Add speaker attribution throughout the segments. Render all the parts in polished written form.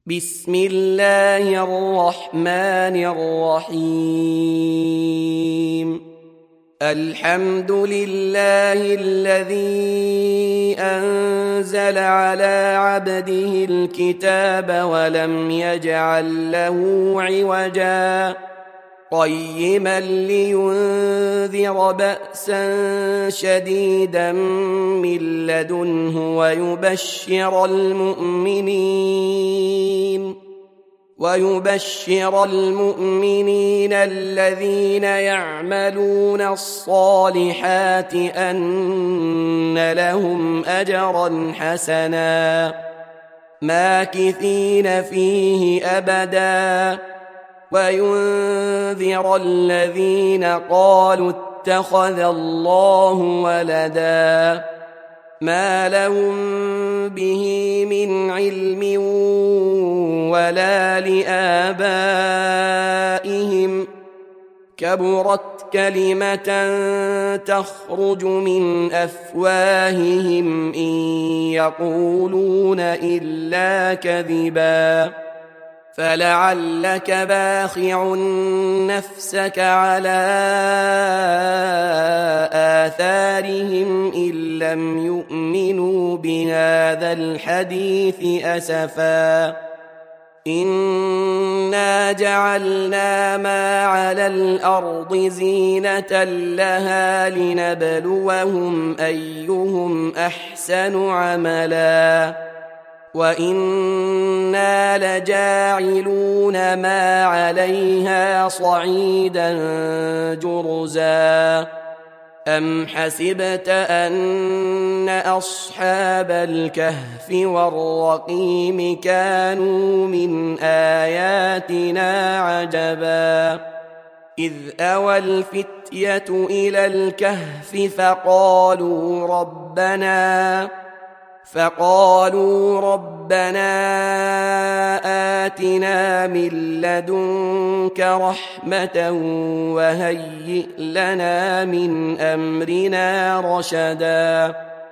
Speaker 1: بسم الله الرحمن الرحيم. الحمد لله الذي أنزل على عبده الكتاب ولم يجعل له عوجا قيما لينذر بأسا شديدا من لدنه ويبشر المؤمنين الذين يعملون الصالحات أن لهم أجرا حسنا ماكثين فيه أبدا وينذر الذين قالوا اتخذ الله ولدا ما لهم به من علم ولا لآبائهم كبرت كلمة تخرج من أفواههم إن يقولون إلا كذبا فلعلك باخع نفسك على آثارهم إن لم يؤمنوا بهذا الحديث أسفا إنا جعلنا ما على الأرض زينة لها لنبلوهم أيهم أحسن عملا وإنا لجاعلون ما عليها صعيدا جرزا أم حسبت أن أصحاب الكهف والرقيم كانوا من آياتنا عجبا إذ أوى الفتية إلى الكهف فقالوا ربنا آتنا من لدنك رحمة وهيئ لنا من أمرنا رشدا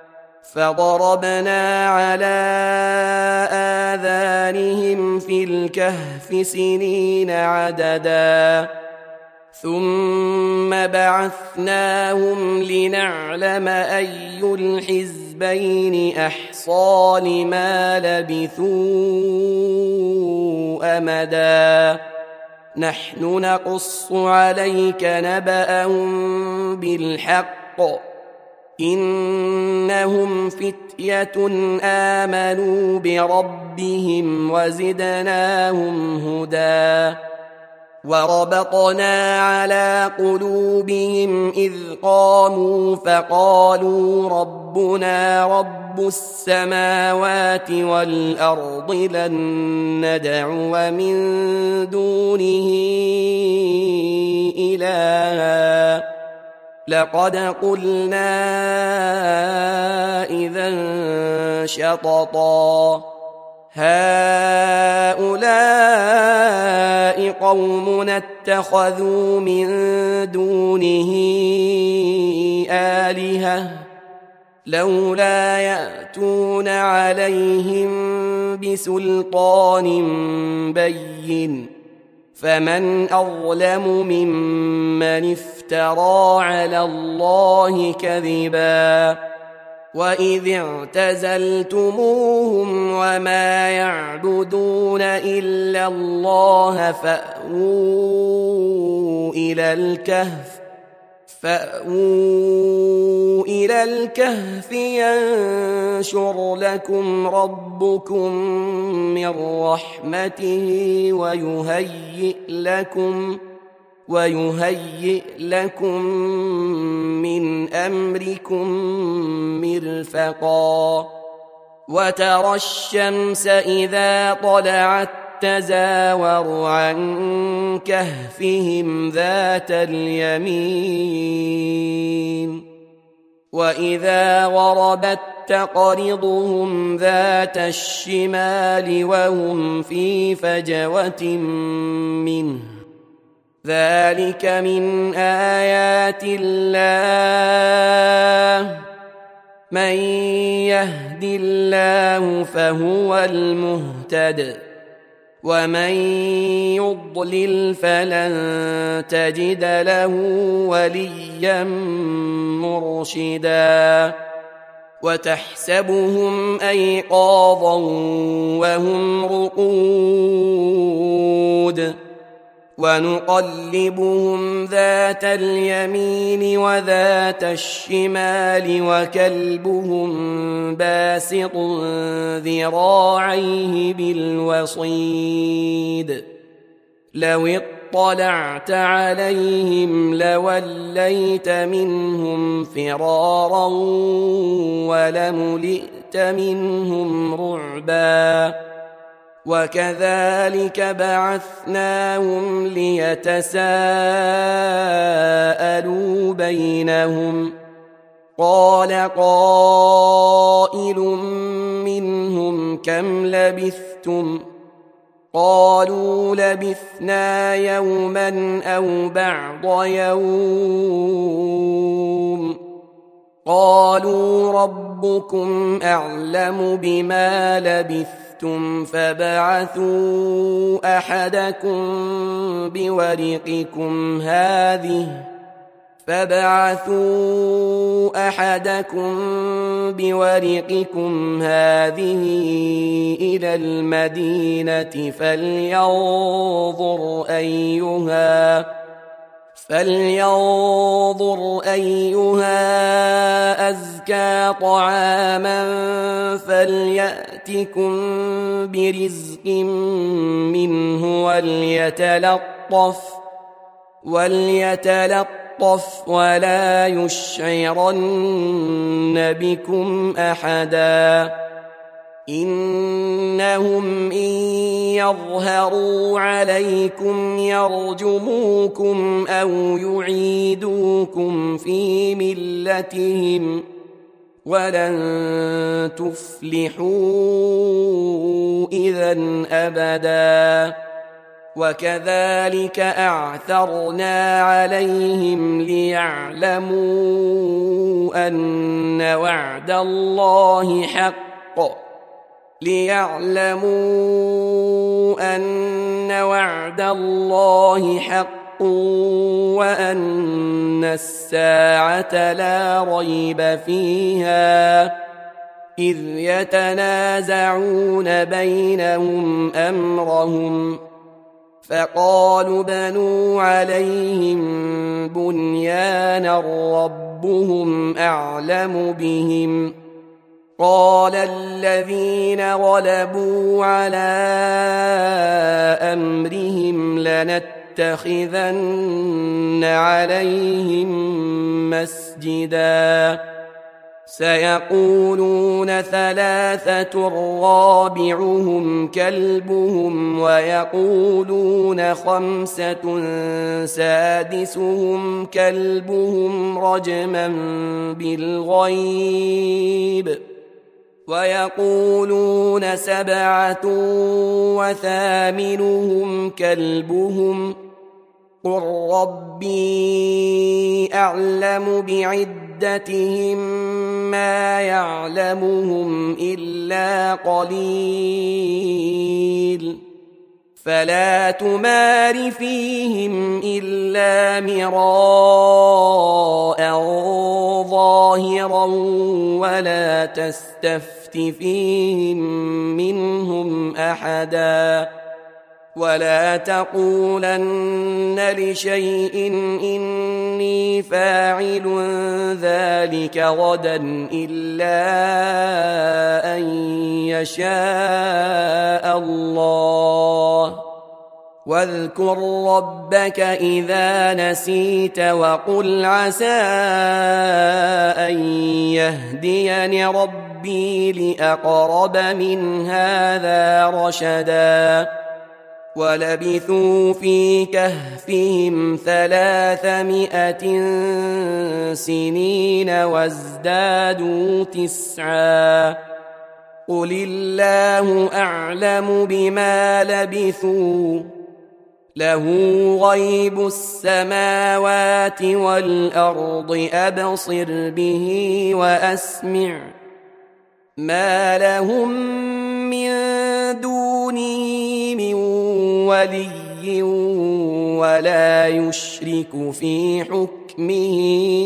Speaker 1: فضربنا على آذانهم في الكهف سنين عددا ثم بعثناهم لنعلم أي الحزبين أحصى لما لبثوا أمدا نحن نقص عليك نبأهم بالحق إنهم فتية آمنوا بربهم وزدناهم هدى وربطنا على قلوبهم إذ قاموا فقالوا ربنا رب السماوات والأرض لن ندعو من دونه إلها لقد قلنا إذا شططا هؤلاء قومنا اتخذوا من دونه آلهة لولا يأتون عليهم بسلطان بين فمن أظلم ممن افترى على الله كذبا وإذ اعتزلتموهم وما يعبدون إلا الله فأووا إلى الكهف ينشر لكم ربكم من رحمته ويهيئ لكم من أمركم مرفقا وترى الشمس إذا طلعت تزاور عن كهفهم ذات اليمين وإذا غربت تقرضهم ذات الشمال وهم في فجوة منه ذلك من آيات الله من يهد الله فهو المهتد ومن يضلل فلن تجد له وليا مرشدا وتحسبهم أيقاظا وهم رقود ونقلبهم ذات اليمين وذات الشمال وكلبهم باسط ذراعيه بالوصيد لو اطلعت عليهم لوليت منهم فرارا ولملئت منهم رعبا وكذلك بعثناهم ليتساءلوا بينهم قال قائل منهم كم لبثتم قالوا لبثنا يوما أو بعض يوم قالوا ربكم أعلم بما لبثتم فبعثوا أحدكم بورقكم هذه إلى المدينة فلينظر أيها أزكى طعاما فليأتكم برزق منه وليتلطف ولا يشعرن بكم أحدا إنهم إن يظهروا عليكم يرجموكم أو يعيدوكم في ملتهم ولن تفلحوا إذا أبدا وكذلك أعثرنا عليهم ليعلموا أن وعد الله حق وأن الساعة لا ريب فيها إذ يتنازعون بينهم أمرهم فقالوا بنوا عليهم بنيانا ربهم أعلم بهم قال الذين غلبوا على أمرهم لنتخذن عليهم مسجدا سيقولون ثلاثة رابعهم كلبهم ويقولون خمسة سادسهم كلبهم رجما بالغيب ويقولون سبعة وثامنهم كلبهم قل ربي أعلم بعدتهم ما يعلمهم إلا قليل فلا تمار فيهم إلا مراء ظاهرا ولا تستفت فيهم منهم أحدا ولا تقولن لشيء إني فاعل ذلك غدا إلا أن يشاء الله واذكر ربك إذا نسيت وقل عسى أن يهديني ربي لأقرب من هذا رشدا ولبثوا في كهفهم 300 سنين وازدادوا 9 قل الله أعلم بما لبثوا له غيب السماوات والأرض أبصر به وأسمع ما لهم من دونه من ولي ولا يشرك في حكمه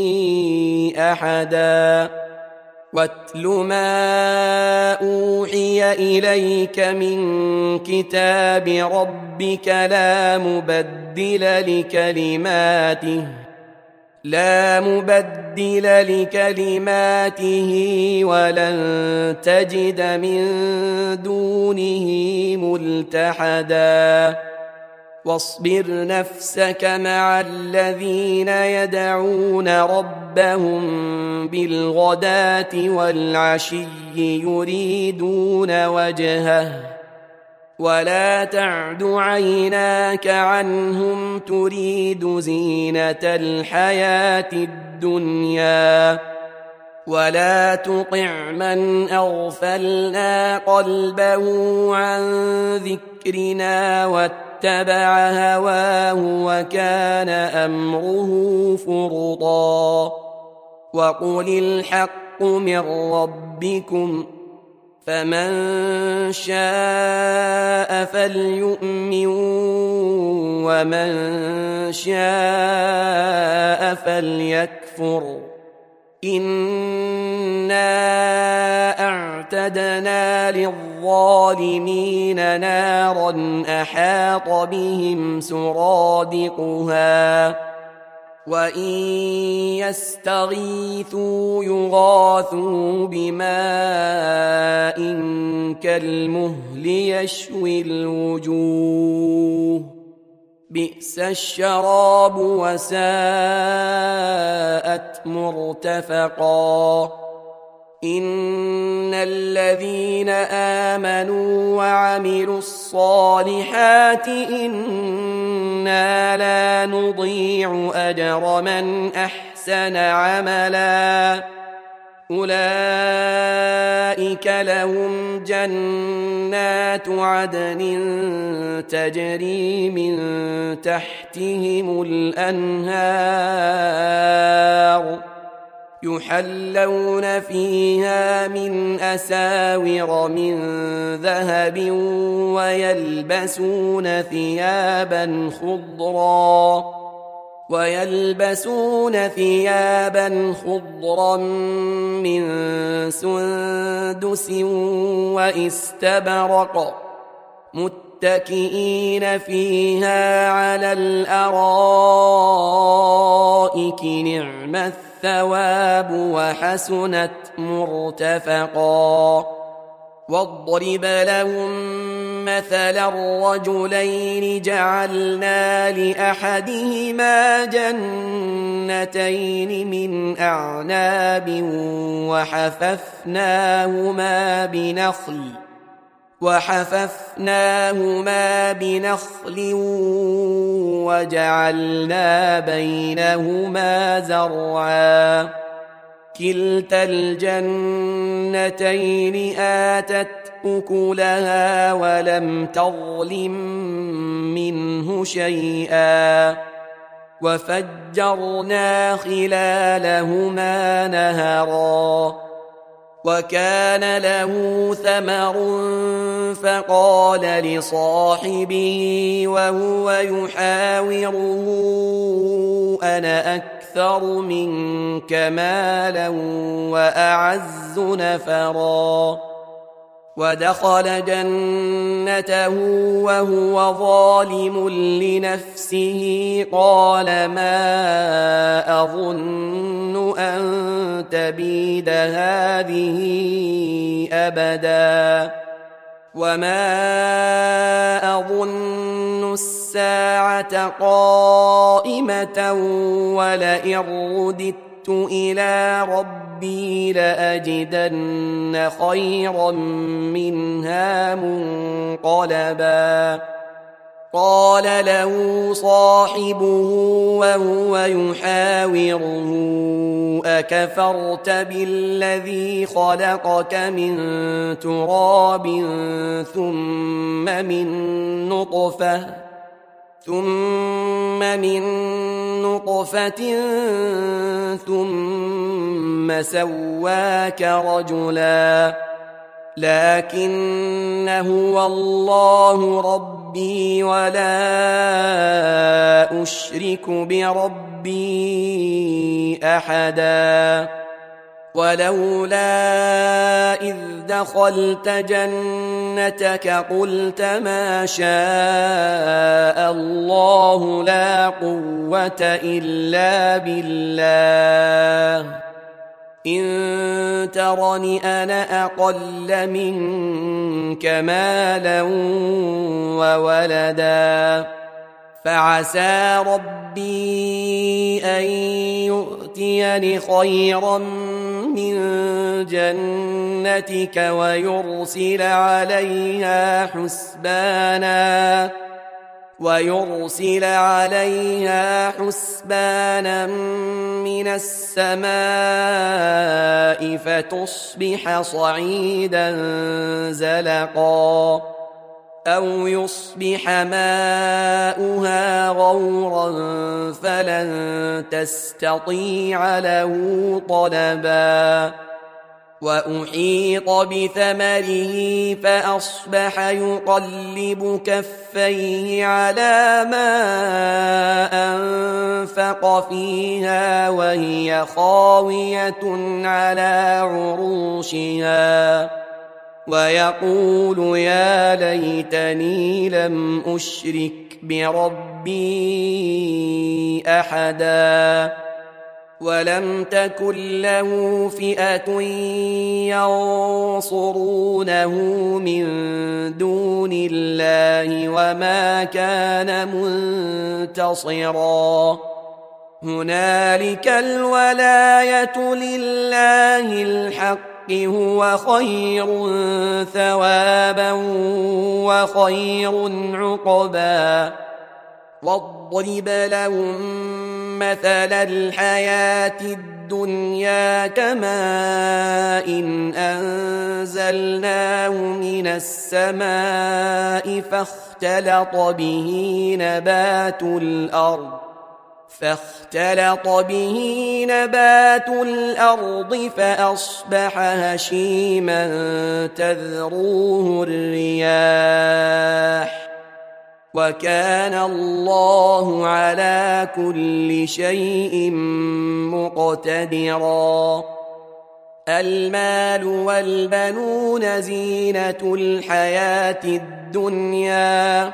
Speaker 1: أحدا واتل ما أوحي إليك من كتاب ربك لا مبدل لكلماته ولن تجد من دونه ملتحدا واصبر نفسك مع الذين يدعون ربهم بالغداة والعشي يريدون وجهه ولا تعد عيناك عنهم تريد زينة الحياة الدنيا ولا تطع من أغفلنا قلبه عن ذكرنا واتبع هواه وكان أمره فرطا وقل الحق من ربكم فمن شاء فليؤمن ومن شاء فليكفر إنا أعتدنا للظالمين نارا أحاط بهم سرادقها وإن يستغيثوا يغاثوا بماء كالمهل يشوي الوجوه بئس الشراب وساءت مرتفقا إن الذين آمنوا وعملوا الصالحات إنا لا نضيع أجر من أحسن عملا أولئك لهم جنات عدن تجري من تحتهم الأنهار يحلون فيها من أساور من ذهب ويلبسون ثيابا خضرا من سندس واستبرق متكئين فيها على الأرائك نعم الثواب وحسنت مرتفقا واضرب لهم مثلا الرجلين جعلنا لأحدهما جنتين من أعناب وحففناهما بنخل وجعلنا بينهما زرعا كلتا الجنتين آتت أكلها ولم تظلم منه شيئا وفجرنا خلالهما نهرا وكان له ثمر فقال لصاحبه وهو يحاوره أنا أكثر منك مالا وأعز نفرا ودخل جنته وهو ظالم لنفسه قال ما أظن أن تبيد هذه أبدا وما أظن الساعة قائمة ولئن رددت إلى ربي لأجدن خيرا منها منقلبا قال له صاحبه وهو يحاوره أكفرت بالذي خلقك من تراب ثم من نطفة ثم سواك رجلا لكن هو الله ربي ولا أشرك بربي أحدا ولولا إذ دخلت جنتك قلت ما شاء الله لا قوة إلا بالله إن ترني أنا أقل منك مالا وولدا فعسى ربي أن يؤتيني خيرا من جنتك ويرسل عليها حسبانا من السماء فتصبح صعيدا زلقا أو يصبح ماؤها غورا فلن تستطيع له طلبا وأحيط بثمره فأصبح يقلب كفيه على ما أنفق فيها وهي خاوية على عروشها ويقول يا ليتني لم أشرك بربي أحدا ولم تكن له فئة ينصرونه من دون الله وما كان منتصرا هنالك الولاية لله الحق هو خير ثوابا وخير عقبا واضرب لهم مثل الحياة الدنيا كماء أنزلناه من السماء فاختلط به نبات الأرض فأصبح هشيما تذروه الرياح وكان الله على كل شيء مقتدرا المال والبنون زينة الحياة الدنيا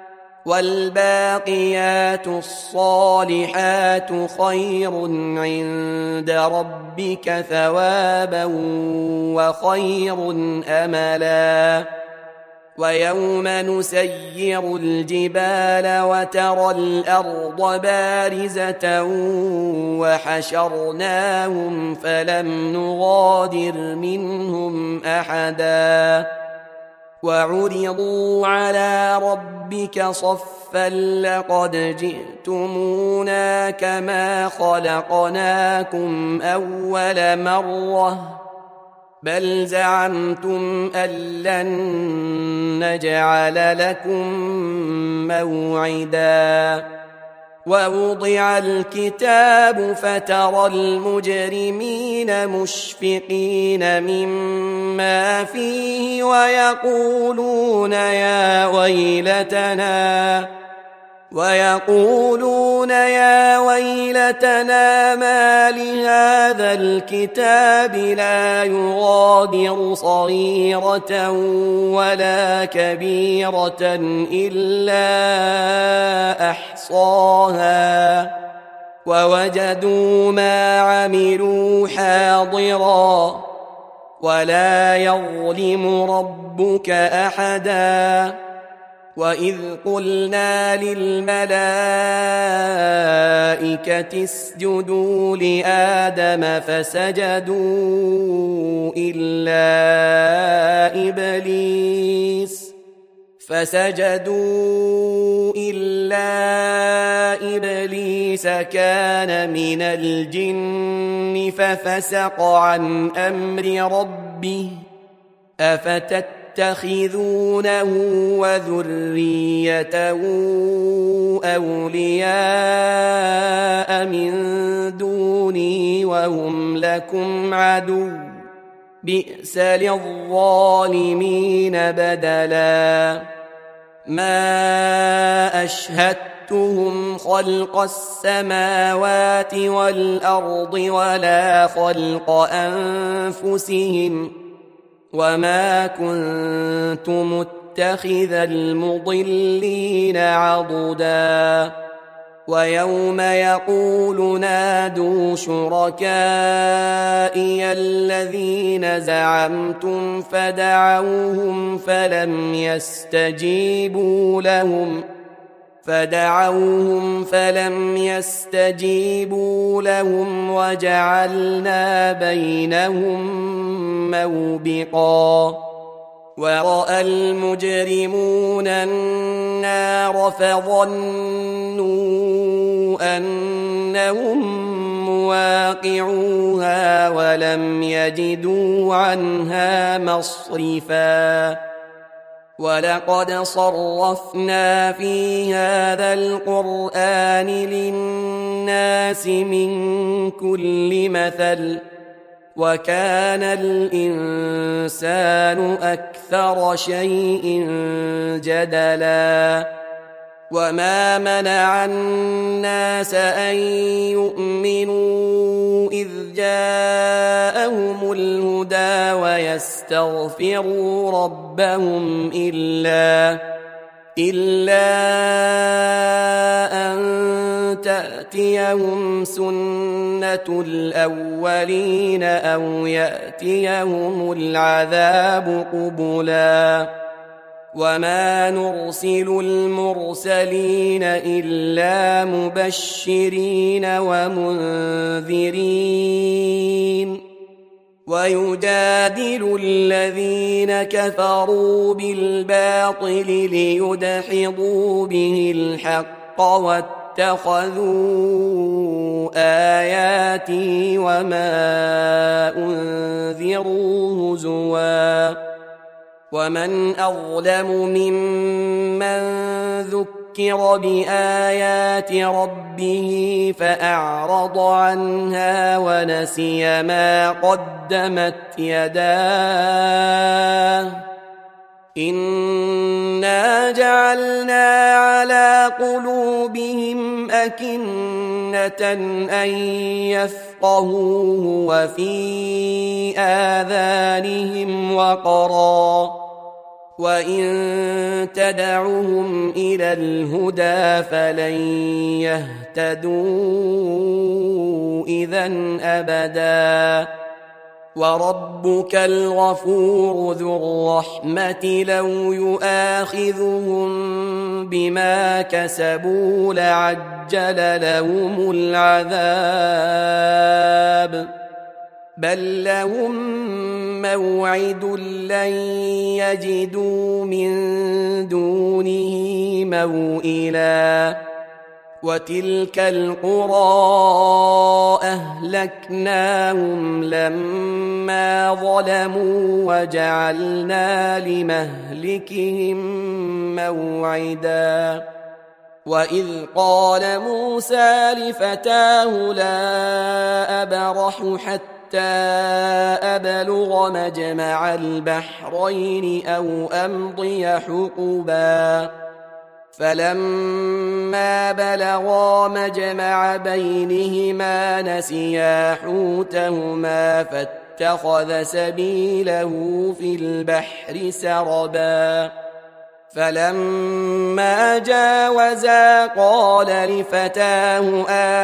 Speaker 1: والباقيات الصالحات خير عند ربك ثوابا وخير أملا ويوم نسير الجبال وترى الأرض بارزة وحشرناهم فلم نغادر منهم أحدا وعرضوا على ربك صفا لقد جئتمونا كما خلقناكم أول مرة بل زعمتم أن لن نجعل لكم موعدا ووضع الكتاب فترى المجرمين مشفقين مما فيه ويقولون يا ويلتنا ما لهذا الكتاب لا يغادر صغيرة ولا كبيرة إلا أحصاها ووجدوا ما عملوا حاضرا ولا يظلم ربك أحدا وإذ قلنا للملائكة اسجدوا لآدم فسجدوا إلا إبليس كان من الجن ففسق عن أمر ربه أفتتخذونه وذريته أولياء من دوني وهم لكم عدو بئس للظالمين بدلا ما أشهدتهم خلق السماوات والأرض ولا خلق أنفسهم وما كنت متخذ المضلين عضدا ويوم يقول نادوا شركائي الذين زعمتم فدعوهم فلم يستجيبوا لهم وجعلنا بينهم موبقا ورأى المجرمون النار فظنوا أنهم مواقعوها ولم يجدوا عنها مصرفا ولقد صرفنا في هذا القرآن للناس من كل مثل وكان الإنسان أكثر شيء جدلا وما منع الناس أن يؤمنوا إذ جاءهم الهدى ويستغفروا ربهم إلا أن تأتيهم سنة الأولين أو يأتيهم العذاب قبلا وما نرسل المرسلين إلا مبشرين ومنذرين ويجادل الذين كفروا بالباطل ليدحضوا به الحق واتخذوا آياتي وما أنذروا هزوا ومن أظلم ممن ذكر بآيات ربه فأعرض عنها ونسي ما قدمت يداه إنا جعلنا على قلوبهم أكنة أن يفقهوه وفي آذانهم وقرا وإن تدعهم إلى الهدى فلن يهتدوا إذن أبدا وربك الغفور ذو الرحمة لو يؤاخذهم بما كسبوا لعجل لهم العذاب بل لهم موعد لن يجدوا من دونه موئلا وتلك القرى أهلكناهم لما ظلموا وجعلنا لمهلكهم موعدا وإذ قال موسى لفتاه لا أبرح حتى أبلغ مجمع البحرين أو أمضي حقبا فلما بلغا مجمع بينهما نسيا حوتهما فاتخذ سبيله في البحر سربا فلما جاوزا قال لفتاه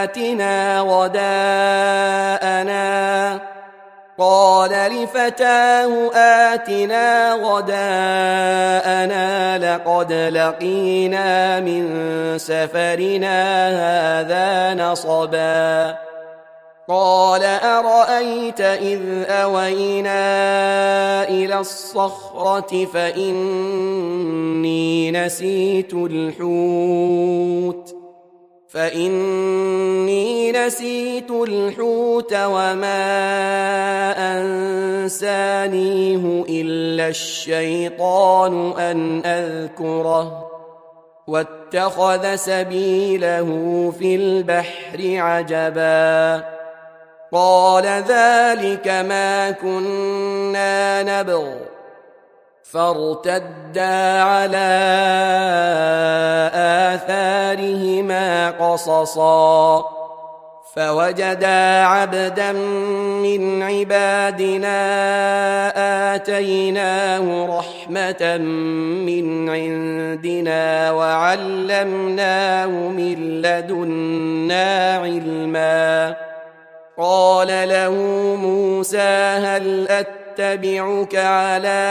Speaker 1: آتنا غداءنا لقد لقينا من سفرنا هذا نصبا قال أرأيت إذ أوينا إلى الصخرة فإني نسيت الحوت وما أنسانيه إلا الشيطان أن أذكره واتخذ سبيله في البحر عجبا قال ذلك ما كنا نبغ فارتدا على آثارهما قصصا فوجدا عبدا من عبادنا آتيناه رحمة من عندنا وعلمناه من لدنا علما قال له موسى هل أتبعك على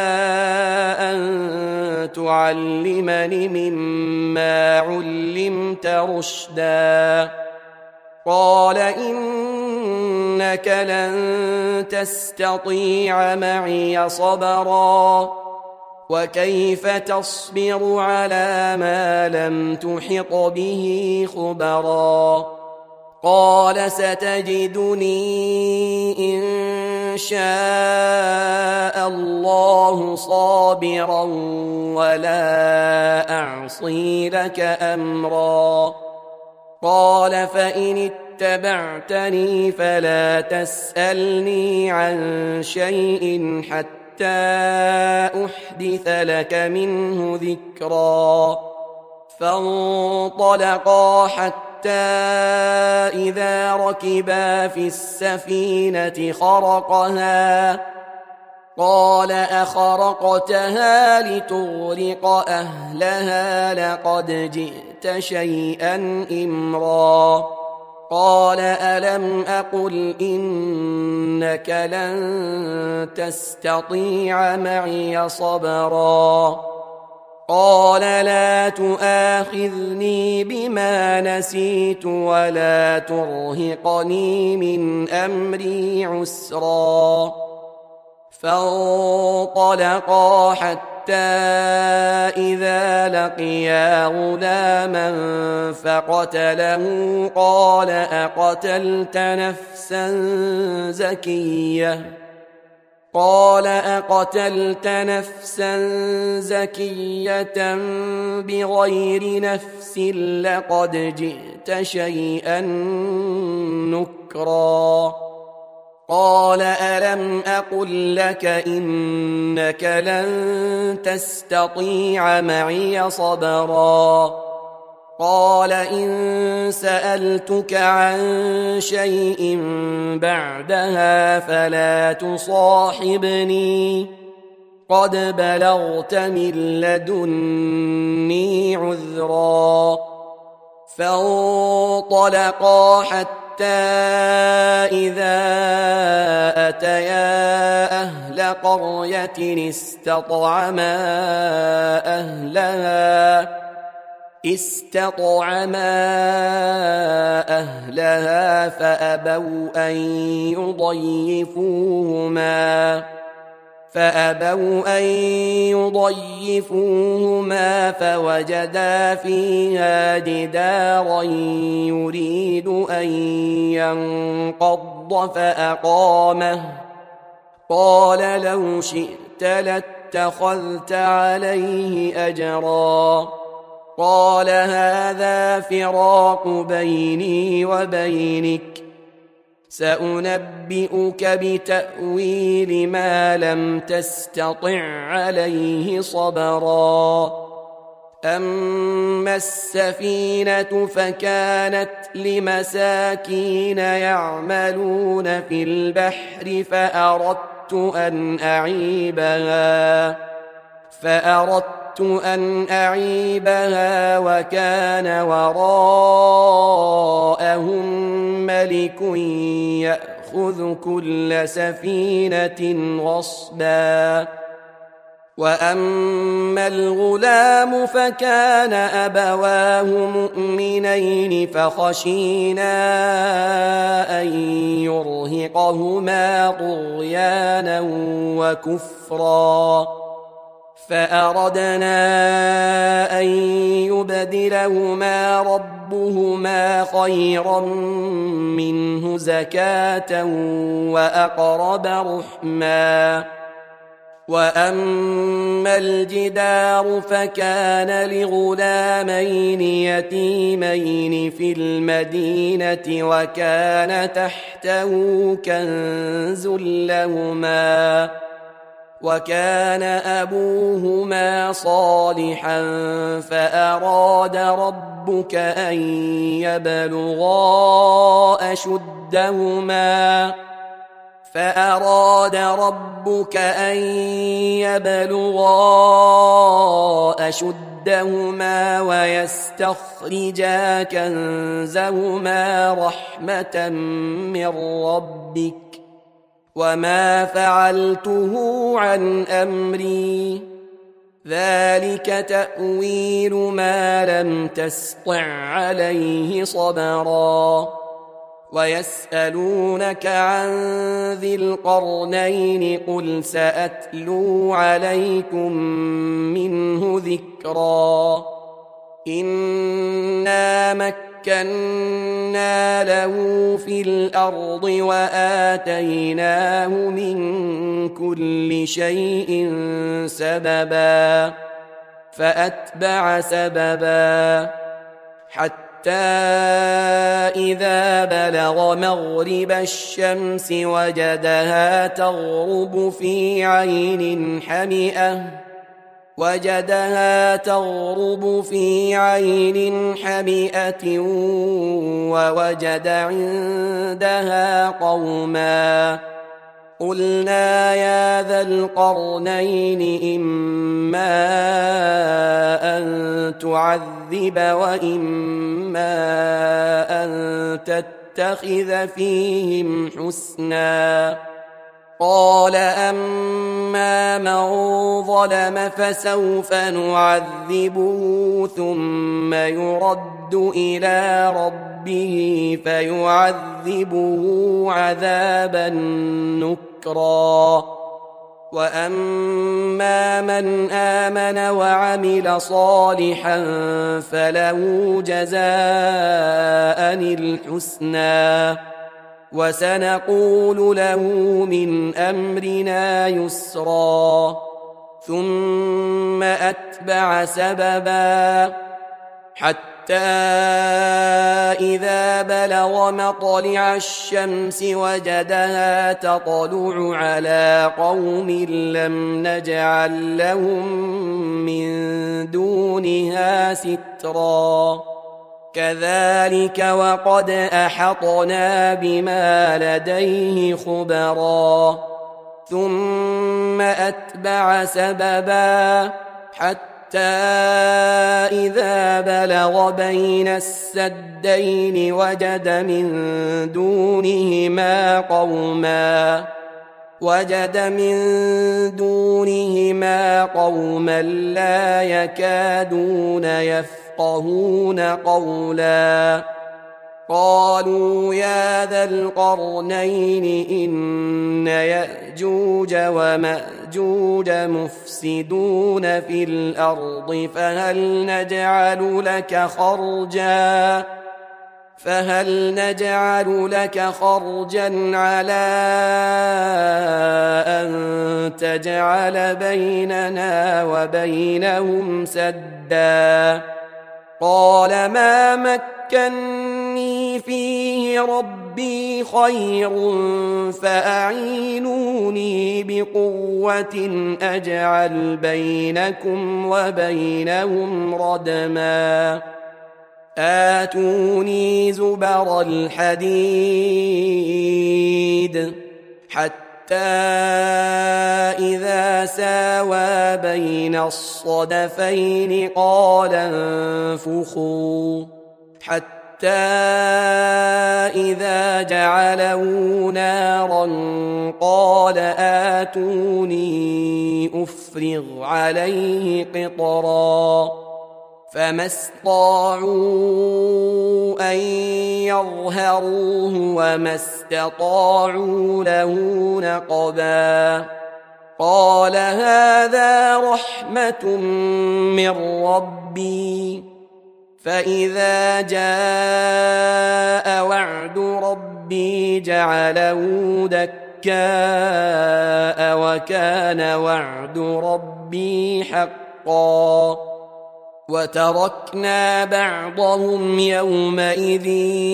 Speaker 1: أن تعلمني مما علمت رشدا قال إنك لن تستطيع معي صبرا وكيف تصبر على ما لم تحط به خبرا قال ستجدني إن شاء الله صابرا ولا أعصي لك أمرا قال فإن اتبعتني فلا تسألني عن شيء حتى أحدث لك منه ذكرا فانطلقا حتى إذا ركبا في السفينة خرقها قال أخرقتها لتغرق أهلها لقد جئت شيئا إمرا قال ألم أقل إنك لن تستطيع معي صبرا قال لا تؤاخذني بما نسيت ولا ترهقني من أمري عسرا فانطلقا حتى إذا لقيا غلاما فقتله قال أقتلت نفسا زكية بغير نفس لقد جئت شيئا نكرا قال ألم أقل لك إنك لن تستطيع معي صبرا قال إن سألتك عن شيء بعدها فلا تصاحبني قد بلغت من لدني عذرا فانطلقا حتى إذا أتيا أهل قرية استطعما أهلها فأبوا أن يضيفوهما فوجدا فيها جدارا يريد أن ينقض فأقامه قال لو شئت لاتخذت عليه أجرا قال هذا فراق بيني وبينك سأنبئك بتأويل ما لم تستطع عليه صبرا أما السفينة فكانت لمساكين يعملون في البحر فأردت أن أعيبها وكان وراءهم ملك يأخذ كل سفينة غصبا وأما الغلام فكان أبواه مؤمنين فخشينا أن يرهقهما طغيانا وكفرا فأردنا أن يبدلهما ربهما خيرا منه زكاة وأقرب رحما وأما الجدار فكان لغلامين يتيمين في المدينة وكان تحته كنز لهما وكان أبوهما صالحا فأراد ربك أن يبلغا أشدهما ويستخرجا كنزهما رحمة من ربك وما فعلته عن أمري ذلك تأويل ما لم تسطع عليه صبرا ويسألونك عن ذي القرنين قل سأتلو عليكم منه ذكرا إنا مكنا له في الأرض وآتيناه من كل شيء سببا فأتبع سببا حتى إذا بلغ مغرب الشمس وجدها تغرب في عين حمئة ووجد عندها قوما قلنا يا ذا القرنين إما أن تعذب وإما أن تتخذ فيهم حسنا قال أما من ظلم فسوف نعذبه ثم يرد إلى ربه فيعذبه عذابا نكرا وأما من آمن وعمل صالحا فله جزاء الحسنى وسنقول له من أمرنا يسرا ثم أتبع سببا حتى إذا بلغ مطلع الشمس وجدها تطلع على قوم لم نجعل لهم من دونها سترا كذلك وقد أحطنا بما لديه خبرا ثم أتبع سببا حتى إذا بلغ بين السدين وجد من دونهما قوما لا يكادون يفقهون قولا قالوا يا ذا القرنين إن يأجوج ومأجوج مفسدون في الأرض فهل نجعل لك خرجا على أن تجعل بيننا وبينهم سدا قال ما مكني فيه ربي خير فأعينوني بقوة أجعل بينكم وبينهم ردما آتوني زبر الحديد حتى إذا ساوى بين الصدفين قال انفخوا حتى إذا جعله نارا قال آتوني أفرغ عليه قطرا فما استطاعوا أن يظهروه وما استطاعوا له نقبا قال هذا رحمة من ربي فإذا جاء وعد ربي جعله دكا دكاء وكان وعد ربي حقا وتركنا بعضهم يومئذ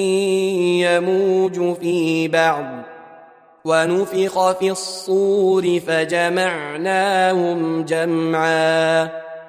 Speaker 1: يموج في بعض ونفخ في الصور فجمعناهم جمعا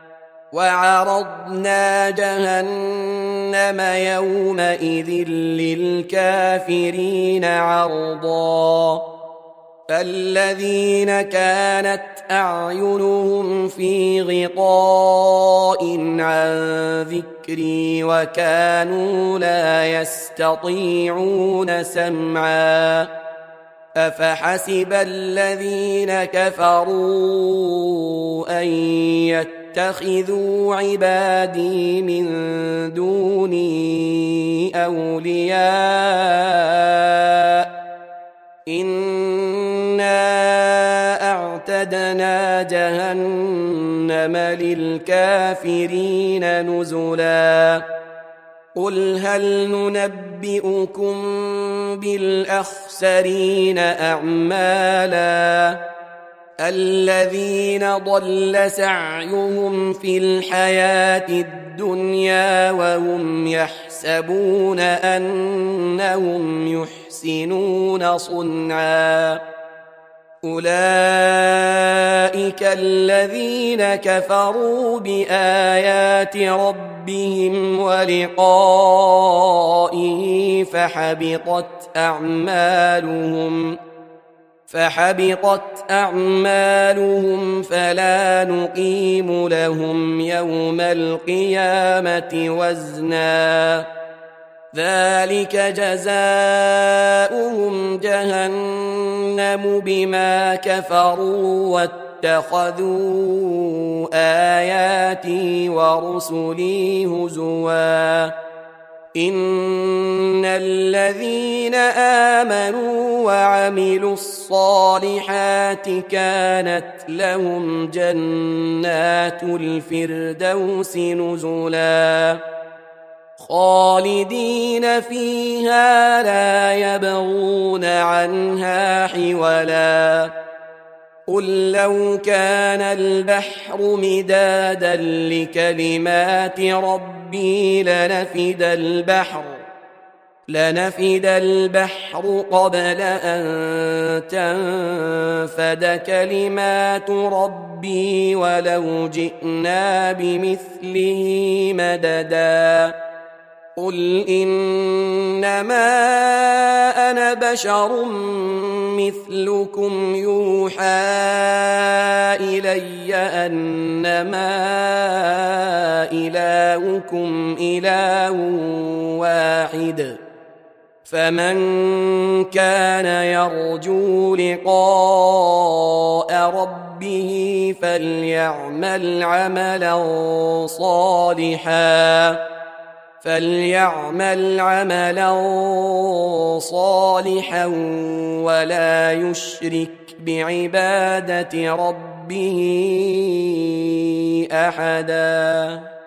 Speaker 1: وعرضنا جهنم يومئذ للكافرين عرضا فالذين كانت أعينهم في غطاء عن ذكري وكانوا لا يستطيعون سمعا أفحسب الذين كفروا أن يتخذوا عبادي من دوني أولياء إنا أعتدنا جهنم للكافرين نزلا قل هل ننبئكم بالأخسرين أعمالا الذين ضل سعيهم في الحياة الدنيا وهم يحسبون أنهم يحسنون صنعا أولئك الذين كفروا بآيات ربهم ولقائه فحبطت أعمالهم فلا نقيم لهم يوم القيامة وزنا ذلك جزاؤهم جهنم بما كفروا واتخذوا آياتي ورسلي هزوا إن الذين آمنوا وعملوا الصالحات كانت لهم جنات الفردوس نزلا خالدين فيها لا يبغون عنها حولا قل لو كان البحر مدادا لكلمات ربي لنفد البحر قبل أن تنفد كلمات ربي ولو جئنا بمثله مددا قل إنما أنا بشر مثلكم يوحى إلي أنما إلهكم إله واحد فمن كان يرجو لقاء ربه فليعمل عملا صالحا ولا يشرك بعبادة ربه أحدا.